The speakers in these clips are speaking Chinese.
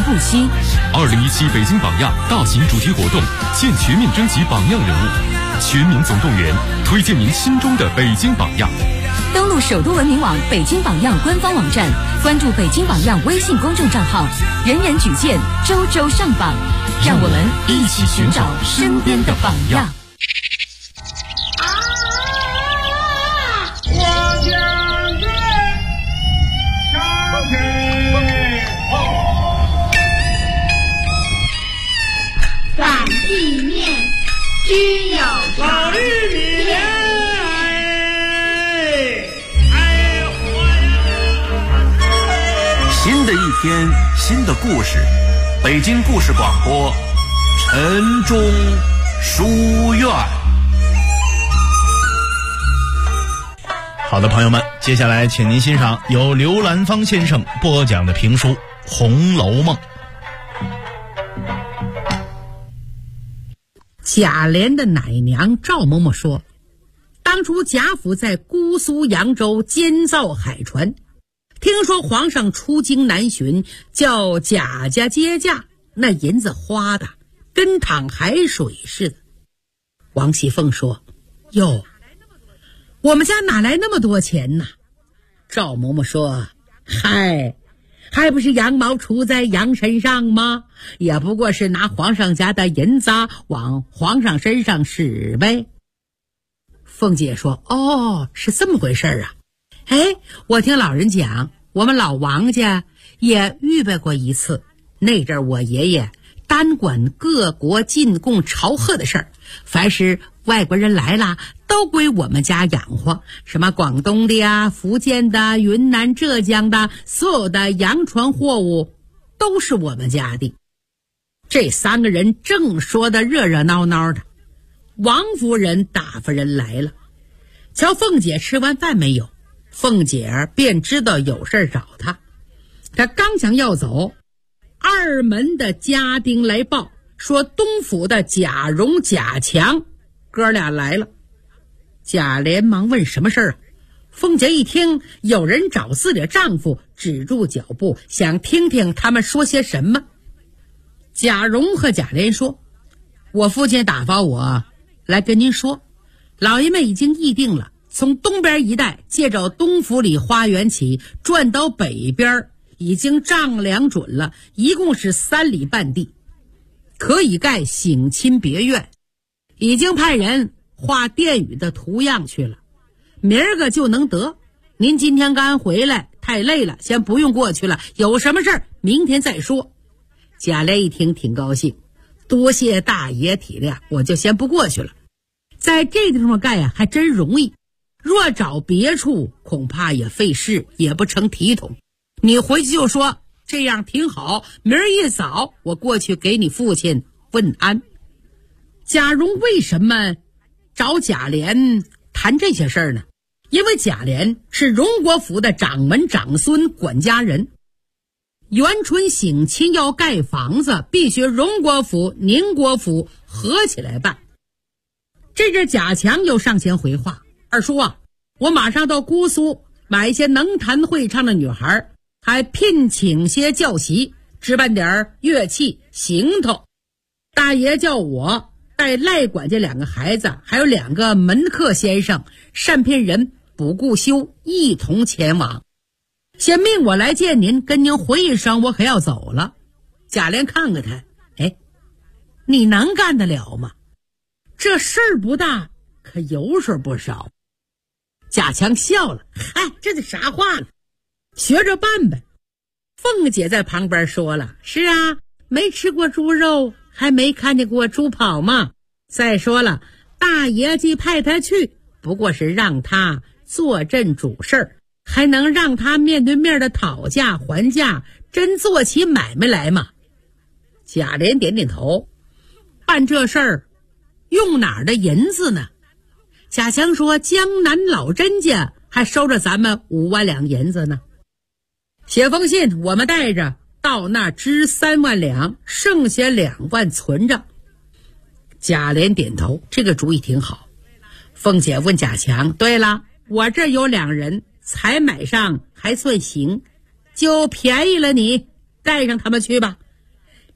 不息。 2017北京榜样大型主题活动现全面征集榜样人物，全民总动员，推荐您心中的北京榜样。 登录首都文明网北京榜样官方网站，关注北京榜样微信公众账号，人人举荐，周周上榜，让我们一起寻找身边的榜样。 擀地面，须有老玉米莲， 新的一天，新的故事，北京故事广播，晨钟书院。 好的，朋友们，接下来请您欣赏由刘兰芳先生播讲的评书《红楼梦》。 贾琏的奶娘赵嬷嬷说，当初贾府在姑苏扬州监造海船，听说皇上出京南巡，叫贾家接驾，那银子花的跟淌海水似的。王熙凤说，哟，我们家哪来那么多钱呢？赵嬷嬷说，嗨，还不是羊毛出在羊身上吗？也不过是拿皇上家的银子往皇上身上使呗。凤姐说，哦，是这么回事啊。哎，我听老人讲，我们老王家也预备过一次，那阵儿我爷爷单管各国进贡朝贺的事儿，凡是外国人来了都归我们家养活，什么广东的呀、福建的、云南、浙江的，所有的洋船货物都是我们家的。这三个人正说得热热闹闹的，王夫人打发人来了，瞧凤姐吃完饭没有，凤姐便知道有事找她。她刚想要走，二门的家丁来报说东府的贾蓉、贾强哥俩来了。贾琏忙问什么事儿啊？凤姐一听有人找自己的丈夫，止住脚步，想听听他们说些什么。贾蓉和贾琏说，我父亲打发我来跟您说，老爷们已经议定了，从东边一带借着东府里花园起转到北边，已经丈量准了，一共是3里半地，可以盖省亲别院，已经派人画殿宇的图样去了，明儿个就能得。您今天刚回来太累了，先不用过去了，有什么事儿明天再说。贾琏一听挺高兴，多谢大爷体谅，我就先不过去了。在这地方盖还真容易，若找别处恐怕也费事，也不成体统。你回去就说这样挺好，明儿一早我过去给你父亲问安。贾蓉为什么找贾琏谈这些事儿呢？因为贾琏是荣国府的掌门长孙管家人，元春省亲要盖房子，必须荣国府、宁国府合起来办。这阵贾强又上前回话，二叔啊，我马上到姑苏买一些能弹会唱的女孩，还聘请些教习，置办点乐器行头。大爷叫我带赖管家2个孩子，还有2个门客先生、单聘人、卜顾修一同前往，先命我来见您，跟您回一声，我可要走了。贾琏看看他，哎，你能干得了吗？这事儿不大，可油水不少。贾强笑了，嗨，这是啥话呢？学着办呗。凤姐在旁边说了，是啊，没吃过猪肉，还没看见过猪跑吗？再说了，大爷既派他去，不过是让他坐镇主事儿，还能让他面对面的讨价还价，真做起买卖来吗？贾琏点点头，办这事儿用哪儿的银子呢？贾强说，江南老甄家还收着咱们5万两银子呢。写封信，我们带着到那支3万两，剩下2万存着。贾琏点头，这个主意挺好。凤姐问贾强，对了，我这有2人，才买上还算行，就便宜了你，带上他们去吧。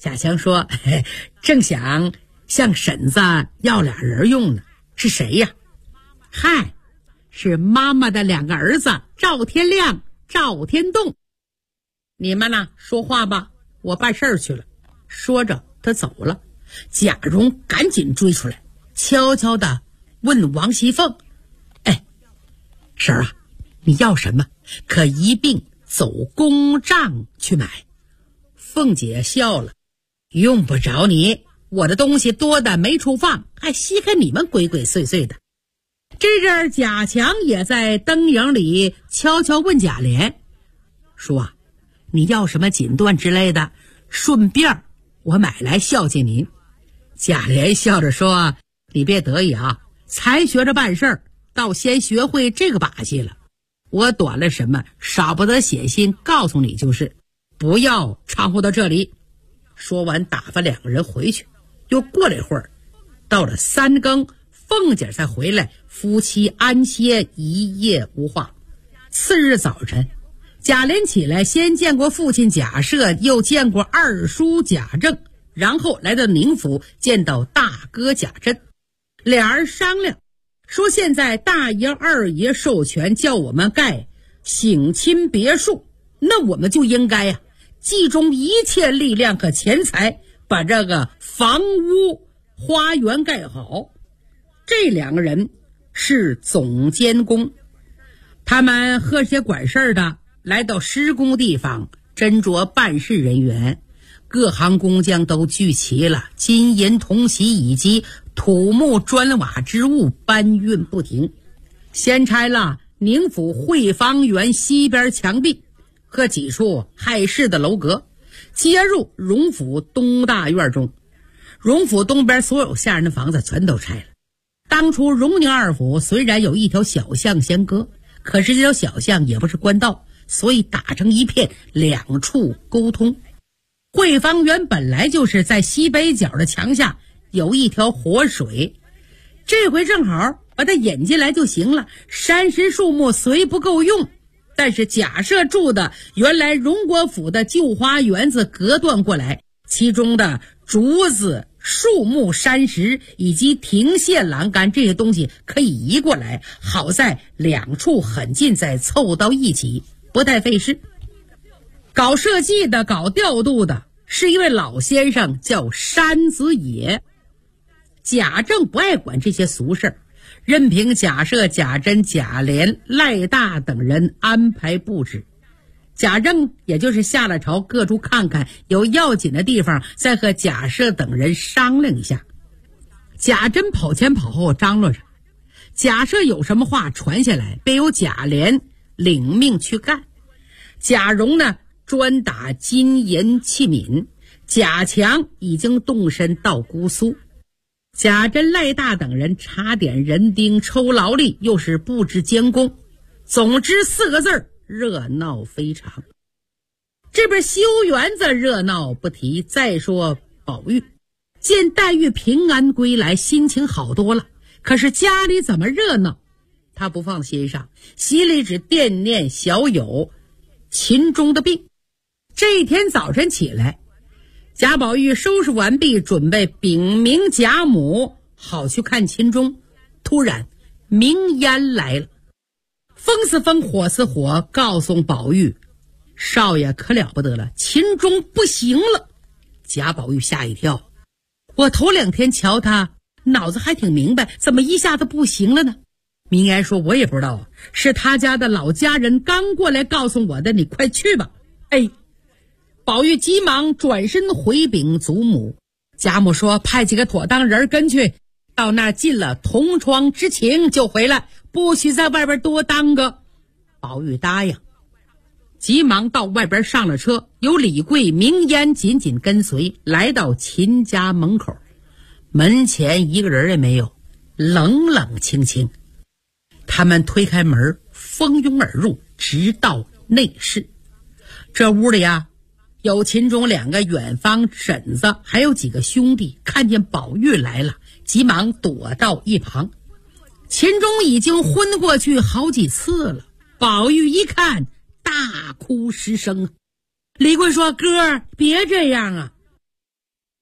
贾强说：“正想向婶子要俩人用呢，是谁呀？”“嗨，是妈妈的2个儿子赵天亮、赵天栋。你们呢，说话吧，我办事儿去了。”说着他走了。贾蓉赶紧追出来，悄悄地问王熙凤：“婶儿啊，你要什么？可一并走公账去买。”凤姐笑了：“用不着你，我的东西多的没处放，还稀罕你们鬼鬼祟祟的。”这阵贾强也在灯影里悄悄问贾琏：“叔啊，你要什么锦缎之类的，顺便我买来孝敬您。”贾琏笑着说：“你别得意啊，才学着办事儿，倒先学会这个把戏了。我短了什么，少不得写信告诉你就是，不要掺和到这里。”说完打发2个人回去。又过了一会儿，到了3更，凤姐才回来，夫妻安歇一夜无话。次日早晨，贾琏起来，先见过父亲贾赦，又见过二叔贾政，然后来到宁府，见到大哥贾珍。俩人商量说，现在大爷二爷授权叫我们盖省亲别墅，那我们就应该集中一切力量和钱财，把这个房屋花园盖好。这2个人是总监工，他们和些管事的来到施工地方，斟酌办事人员，各行工匠都聚齐了，金银铜锡以及土木砖瓦之物搬运不停。先拆了宁府汇芳园西边墙壁和几处碍事的楼阁，接入荣府东大院中。荣府东边所有下人的房子全都拆了。当初荣宁二府虽然有一条小巷相隔，可是这条小巷也不是官道，所以打成一片，2处沟通。汇芳园本来就是在西北角的墙下有一条活水，这回正好把它引进来就行了。山石树木虽不够用，但是贾赦住的原来荣国府的旧花园子隔断过来，其中的竹子、树木、山石以及亭榭栏杆这些东西可以移过来，好在2处很近，再凑到一起，不太费事。搞设计的、搞调度的是一位老先生，叫山子野。贾政不爱管这些俗事儿，任凭贾赦、贾珍、贾琏、赖大等人安排布置。贾政也就是下了朝各处看看，有要紧的地方再和贾赦等人商量一下。贾珍跑前跑后张罗着，贾赦有什么话传下来，便由贾琏领命去干。贾蓉呢，专打金银器皿，贾强已经动身到姑苏，贾珍、赖大等人查点人丁、抽劳力，又是布置监工，总之4个字：热闹非常。这边修园子热闹不提，再说宝玉见黛玉平安归来，心情好多了，可是家里怎么热闹他不放心上，心里只惦念小友秦钟的病。这一天早晨起来，贾宝玉收拾完毕，准备禀明贾母好去看秦钟，突然明烟来了，风似风，火似火，告诉宝玉，少爷可了不得了，秦钟不行了。贾宝玉吓一跳，我头2天瞧他脑子还挺明白，怎么一下子不行了呢？明烟说，我也不知道，是他家的老家人刚过来告诉我的，你快去吧。宝玉急忙转身回禀祖母，贾母说，派几个妥当人跟去，到那儿尽了同窗之情就回来，不许在外边多耽搁。宝玉答应，急忙到外边上了车，有李贵、明烟紧紧跟随，来到秦家门口，门前一个人也没有，冷冷清清。他们推开门，蜂拥而入，直到内室。这屋里有秦钟2个远方婶子，还有几个兄弟，看见宝玉来了，急忙躲到一旁。秦钟已经昏过去好几次了，宝玉一看大哭失声。李贵说，哥别这样啊，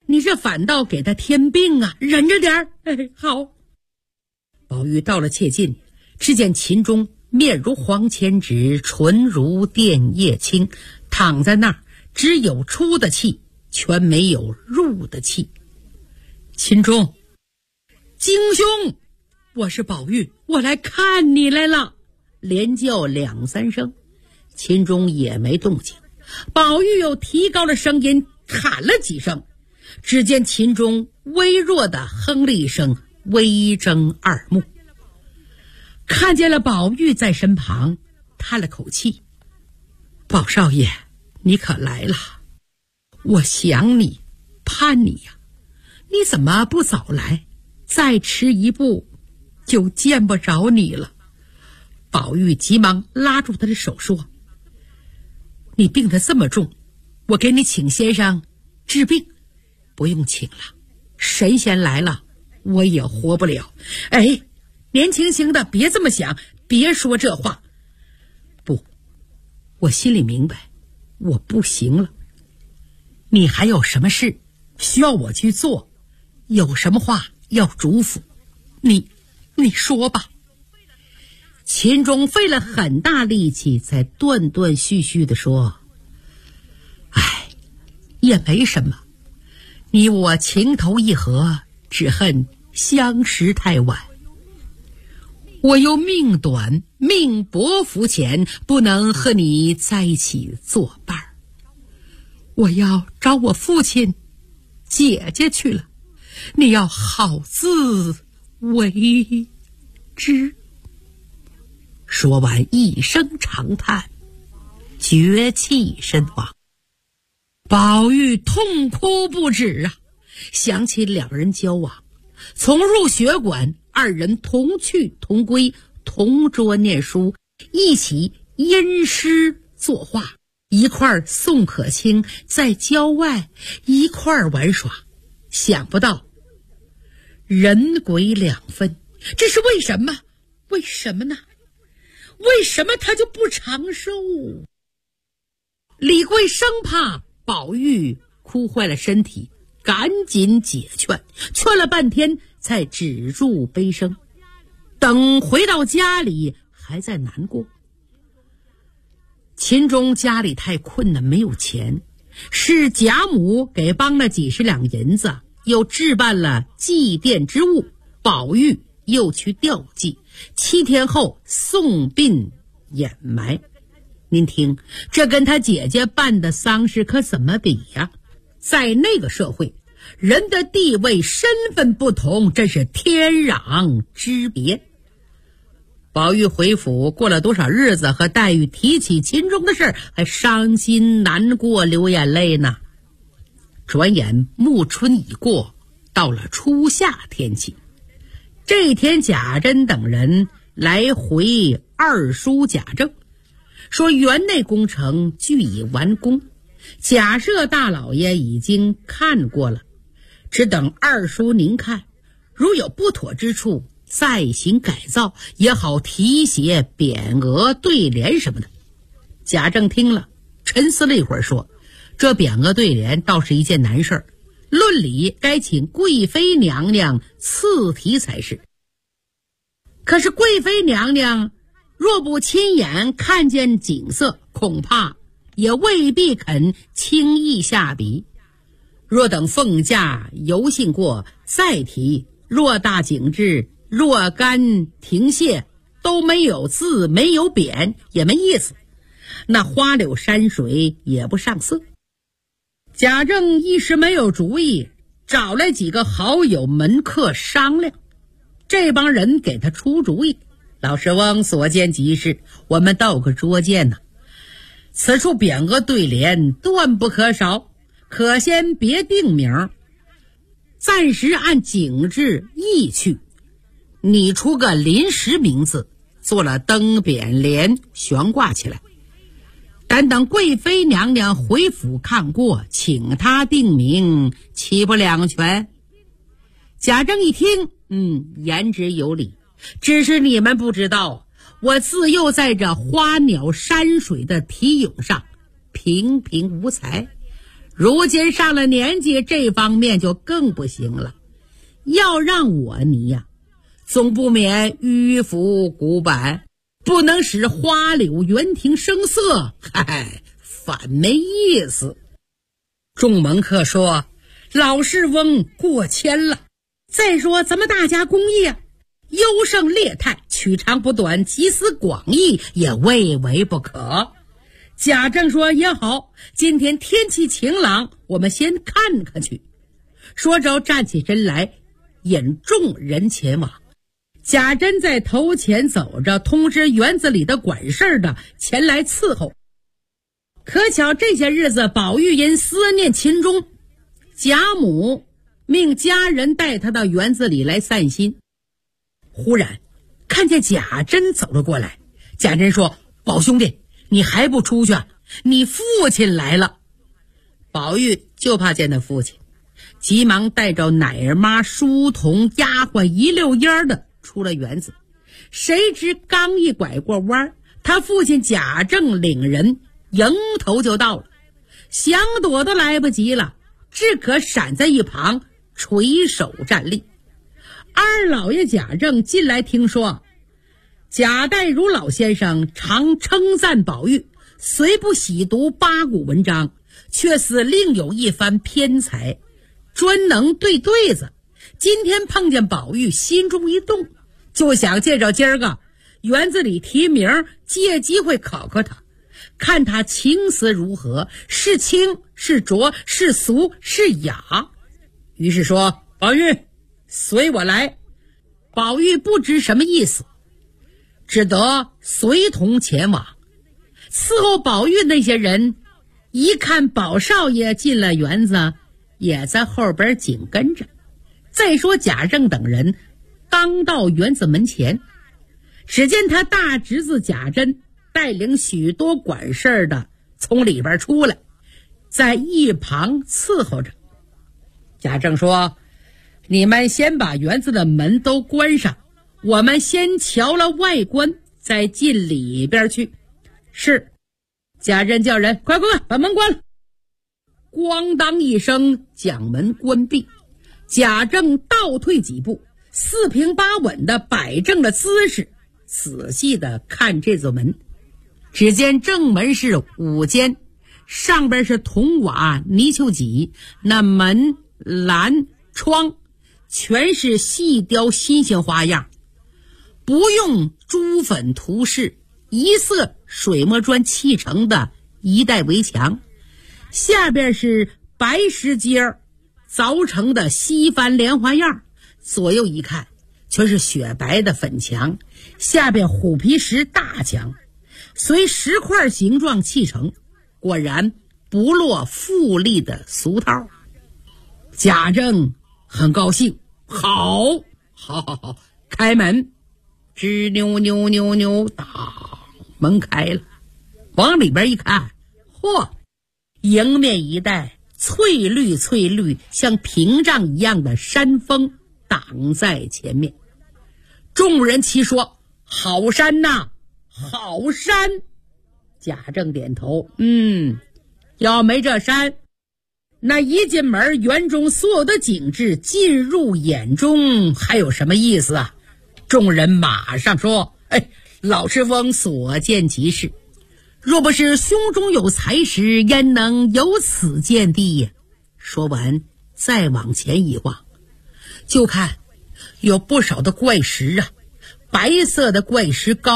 你这反倒给他添病啊，忍着点儿。哎，好。宝玉到了切近，只见秦钟面如黄千纸，唇如电叶青，躺在那儿，只有出的气，全没有入的气。秦钟，京兄，我是宝玉，我来看你来了。连叫2、3声，秦钟也没动静。宝玉又提高了声音喊了几声，只见秦钟微弱的哼了一声，微睁二目，看见了宝玉在身旁，叹了口气：宝少爷，你可来了，我想你，盼你呀，你怎么不早来？再迟一步就见不着你了。宝玉急忙拉住他的手说：你病得这么重，我给你请先生治病。不用请了，神仙来了我也活不了。哎，年轻轻的别这么想，别说这话。不，我心里明白我不行了。你还有什么事需要我去做？有什么话要嘱咐？你说吧。秦钟费了很大力气才断断续续地说：哎，也没什么，你我情投意合，只恨相识太晚。我又命短命薄福浅，不能和你在一起作伴。我要找我父亲姐姐去了，你要好自为之。说完一声长叹，绝气身亡。宝玉痛哭不止啊，想起两人交往，从入学馆，二人同去同归，同桌念书，一起吟诗作画，一块送可卿，在郊外一块玩耍。想不到人鬼两分，这是为什么？为什么呢？为什么他就不长寿？李贵生怕宝玉哭坏了身体，赶紧解劝，劝了半天才止住悲声。等回到家里还在难过。秦钟家里太困难，没有钱，是贾母给帮了几十两银子，又置办了祭奠之物，宝玉又去吊祭，7天后送殡掩埋。您听，这跟他姐姐办的丧事可怎么比呀？在那个社会，人的地位身份不同，真是天壤之别。宝玉回府过了多少日子，和黛玉提起秦钟的事，还伤心难过，流眼泪呢。转眼暮春已过，到了初夏天气。这天贾珍等人来回二叔贾政，说园内工程俱已完工，贾赦大老爷已经看过了，只等二叔您看，如有不妥之处再行改造，也好题写匾额对联什么的。贾政听了沉思了一会儿，说这匾额对联倒是一件难事儿，论理该请贵妃娘娘赐题才是。可是贵妃娘娘若不亲眼看见景色，恐怕也未必肯轻易下笔。若等凤驾游幸过再提，若大景致若干停歇，都没有字没有匾，也没意思，那花柳山水也不上色。贾政一时没有主意，找来几个好友门客商量，这帮人给他出主意：老师翁所见即是，我们斗个拙见呢。此处匾额对联断不可少，可先别定名，暂时按景致意去。你出个临时名字，做了灯匾联悬挂起来，但等贵妃娘娘回府看过，请她定名，岂不两全？贾政一听，言之有理，只是你们不知道，我自幼在这花鸟山水的题咏上平平无才， 如今上了年纪，这方面就更不行了。要让我泥呀，总不免迂腐古板，不能使花柳园亭生色，嗨，反没意思。众门客说，老士翁过谦了。再说咱们大家工业优胜劣汰，取长补短，集思广益，也未为不可。贾政说也好，今天天气晴朗，我们先看看去。说着站起身来，引众人前往。贾珍在头前走着，通知园子里的管事的前来伺候。可巧这些日子宝玉因思念秦钟，贾母命家人带他到园子里来散心。忽然看见贾珍走了过来，贾珍说，宝兄弟，你还不出去啊？你父亲来了。宝玉就怕见他父亲，急忙带着奶儿妈、书童、丫鬟一溜烟的出了园子。谁知刚一拐过弯，他父亲贾政领人迎头就到了，想躲都来不及了，只可闪在一旁垂手站立。二老爷贾政进来听说，贾代儒老先生常称赞宝玉，虽不喜读八股文章，却似另有一番偏才，专能对对子。今天碰见宝玉，心中一动，就想借着今儿个园子里提名，借机会考考他，看他情思如何，是清是浊，是俗是雅。于是说，宝玉随我来。宝玉不知什么意思，只得随同前往。伺候宝玉那些人一看宝少爷进了园子，也在后边紧跟着。再说贾政等人刚到园子门前，只见他大侄子贾珍带领许多管事的从里边出来，在一旁伺候着。贾政说，你们先把园子的门都关上，我们先瞧了外观，再进里边去。是。贾珍叫人快把门关了。咣当一声，将门关闭。贾政倒退几步，四平八稳的摆正了姿势，仔细的看这座门。只见正门是5间，上边是铜瓦泥鳅脊，那门栏窗全是细雕新型花样，不用朱粉涂饰，一色水墨砖砌成的一带围墙，下边是白石阶凿成的西番莲花样，左右一看全是雪白的粉墙，下边虎皮石大墙，随石块形状砌成，果然不落富丽的俗套。贾政很高兴，好，开门，吱扭扭扭扭，当，门开了。往里边一看，嚯，迎面一带翠绿像屏障一样的山峰挡在前面。众人齐说，好山呐，好山。贾政点头，要没这山，那一进门，园中所有的景致进入眼中，还有什么意思啊？众人马上说，老师翁所见即是，若不是胸中有才识，焉能有此见地呀？说完再往前一望，就看有不少的怪石啊，白色的怪石高